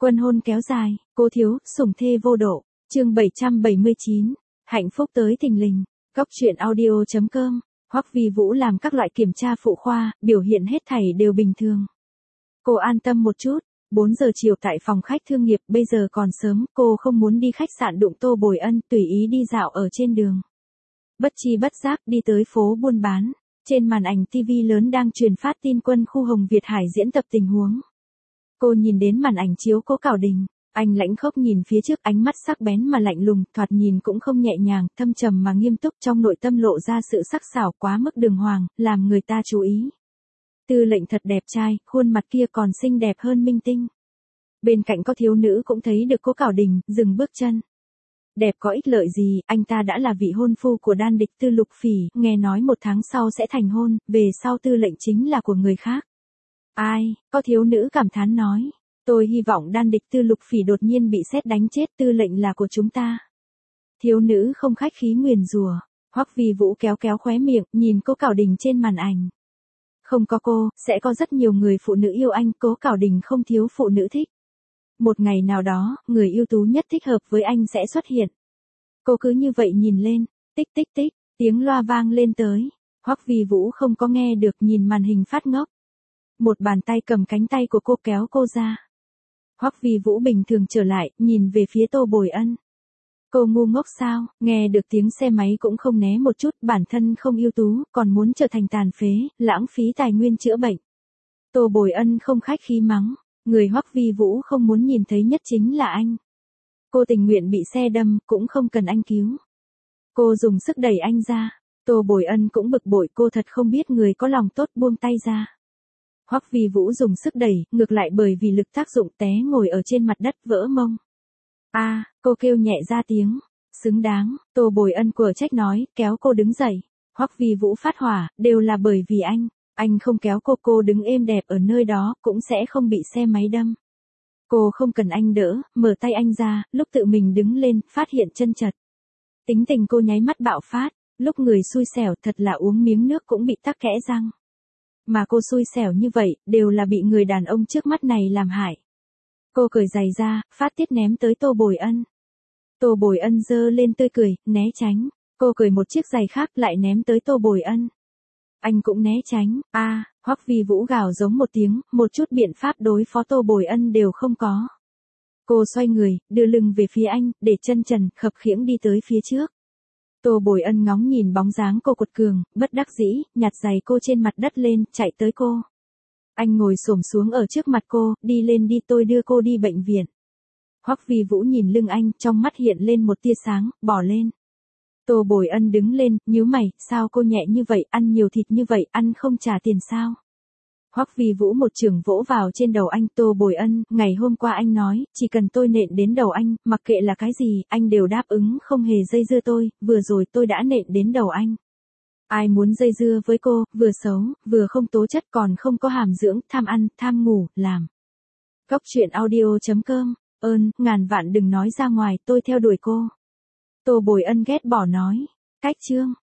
Quân hôn kéo dài, cố thiếu, sủng thê vô độ. Chương 779. Hạnh phúc tới thình lình. Góc truyện audio.com. Hoắc Vi Vũ làm các loại kiểm tra phụ khoa, biểu hiện hết thảy đều bình thường. Cô an tâm một chút. 4 giờ chiều tại phòng khách thương nghiệp, bây giờ còn sớm, cô không muốn đi khách sạn đụng Tô Bồi Ân, tùy ý đi dạo ở trên đường. Bất chi bất giác đi tới phố buôn bán. Trên màn ảnh TV lớn đang truyền phát tin quân khu Hồng Việt Hải diễn tập tình huống. Cô nhìn đến màn ảnh chiếu Cố Cảo Đình, anh lãnh khốc nhìn phía trước, ánh mắt sắc bén mà lạnh lùng, thoạt nhìn cũng không nhẹ nhàng, thâm trầm mà nghiêm túc, trong nội tâm lộ ra sự sắc sảo quá mức đường hoàng, làm người ta chú ý. Tư lệnh thật đẹp trai, khuôn mặt kia còn xinh đẹp hơn minh tinh. Bên cạnh có thiếu nữ cũng thấy được Cố Cảo Đình, dừng bước chân. Đẹp có ích lợi gì, anh ta đã là vị hôn phu của đan địch Tư Lục Phỉ, nghe nói 1 tháng sau sẽ thành hôn, về sau tư lệnh chính là của người khác. Ai, có thiếu nữ cảm thán nói. Tôi hy vọng đan địch Tư Lục Phỉ đột nhiên bị sét đánh chết, tư lệnh là của chúng ta. Thiếu nữ không khách khí nguyền rủa. Hoắc Vi Vũ kéo kéo khóe miệng, nhìn Cố Cảo Đình trên màn ảnh. Không có cô, sẽ có rất nhiều người phụ nữ yêu anh, Cố Cảo Đình không thiếu phụ nữ thích. Một ngày nào đó, người ưu tú nhất thích hợp với anh sẽ xuất hiện. Cô cứ như vậy nhìn lên, tích tích tích, tiếng loa vang lên tới. Hoắc Vi Vũ không có nghe được, nhìn màn hình phát ngốc. Một bàn tay cầm cánh tay của cô kéo cô ra. Hoắc Vi Vũ bình thường trở lại, nhìn về phía Tô Bồi Ân. Cô ngu ngốc sao, nghe được tiếng xe máy cũng không né một chút, bản thân không ưu tú, còn muốn trở thành tàn phế, lãng phí tài nguyên chữa bệnh. Tô Bồi Ân không khách khí mắng, người Hoắc Vi Vũ không muốn nhìn thấy nhất chính là anh. Cô tình nguyện bị xe đâm, cũng không cần anh cứu. Cô dùng sức đẩy anh ra. Tô Bồi Ân cũng bực bội, cô thật không biết người có lòng tốt buông tay ra. Hoắc Vi Vũ dùng sức đẩy, ngược lại bởi vì lực tác dụng té ngồi ở trên mặt đất vỡ mông. Cô kêu nhẹ ra tiếng. Xứng đáng, Tô Bồi Ân quở trách nói, kéo cô đứng dậy. Hoắc Vi Vũ phát hỏa, đều là bởi vì anh không kéo cô đứng êm đẹp ở nơi đó, cũng sẽ không bị xe máy đâm. Cô không cần anh đỡ, mở tay anh ra, lúc tự mình đứng lên, phát hiện chân chật. Tính tình cô nháy mắt bạo phát, lúc người xui xẻo thật là uống miếng nước cũng bị tắc kẽ răng. Mà cô xui xẻo như vậy, đều là bị người đàn ông trước mắt này làm hại. Cô cởi giày ra, phát tiết ném tới Tô Bồi Ân. Tô Bồi Ân giơ lên tươi cười, né tránh. Cô cởi một chiếc giày khác lại ném tới Tô Bồi Ân. Anh cũng né tránh. Hoắc Vi Vũ gào giống một tiếng, một chút biện pháp đối phó Tô Bồi Ân đều không có. Cô xoay người, đưa lưng về phía anh, để chân trần, khập khiễng đi tới phía trước. Tô Bồi Ân ngóng nhìn bóng dáng cô quật cường, bất đắc dĩ, nhặt giày cô trên mặt đất lên, chạy tới cô. Anh ngồi xổm xuống ở trước mặt cô, đi lên đi, tôi đưa cô đi bệnh viện. Hoắc Vi Vũ nhìn lưng anh, trong mắt hiện lên một tia sáng, bỏ lên. Tô Bồi Ân đứng lên, nhíu mày, sao cô nhẹ như vậy, ăn nhiều thịt như vậy, ăn không trả tiền sao? Hoắc Vi Vũ một chưởng vỗ vào trên đầu anh. Tô Bồi Ân, ngày hôm qua anh nói, chỉ cần tôi nện đến đầu anh, mặc kệ là cái gì, anh đều đáp ứng không hề dây dưa tôi, vừa rồi tôi đã nện đến đầu anh. Ai muốn dây dưa với cô, vừa xấu, vừa không tố chất, còn không có hàm dưỡng, tham ăn, tham ngủ, làm. Góc truyện audio.com, ngàn vạn đừng nói ra ngoài, tôi theo đuổi cô. Tô Bồi Ân ghét bỏ nói, cách chương.